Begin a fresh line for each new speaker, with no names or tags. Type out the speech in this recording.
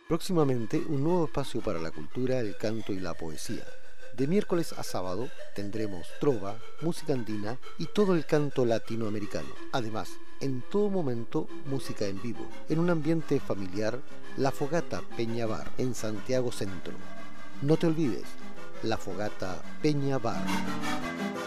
Próximamente un nuevo espacio para la cultura, el canto y la poesía. De miércoles a sábado tendremos trova, música andina y todo el canto latinoamericano. Además, en todo momento, música en vivo, en un ambiente familiar, La Fogata Peña Bar en Santiago Centro. No te olvides, La Fogata Peña Bar.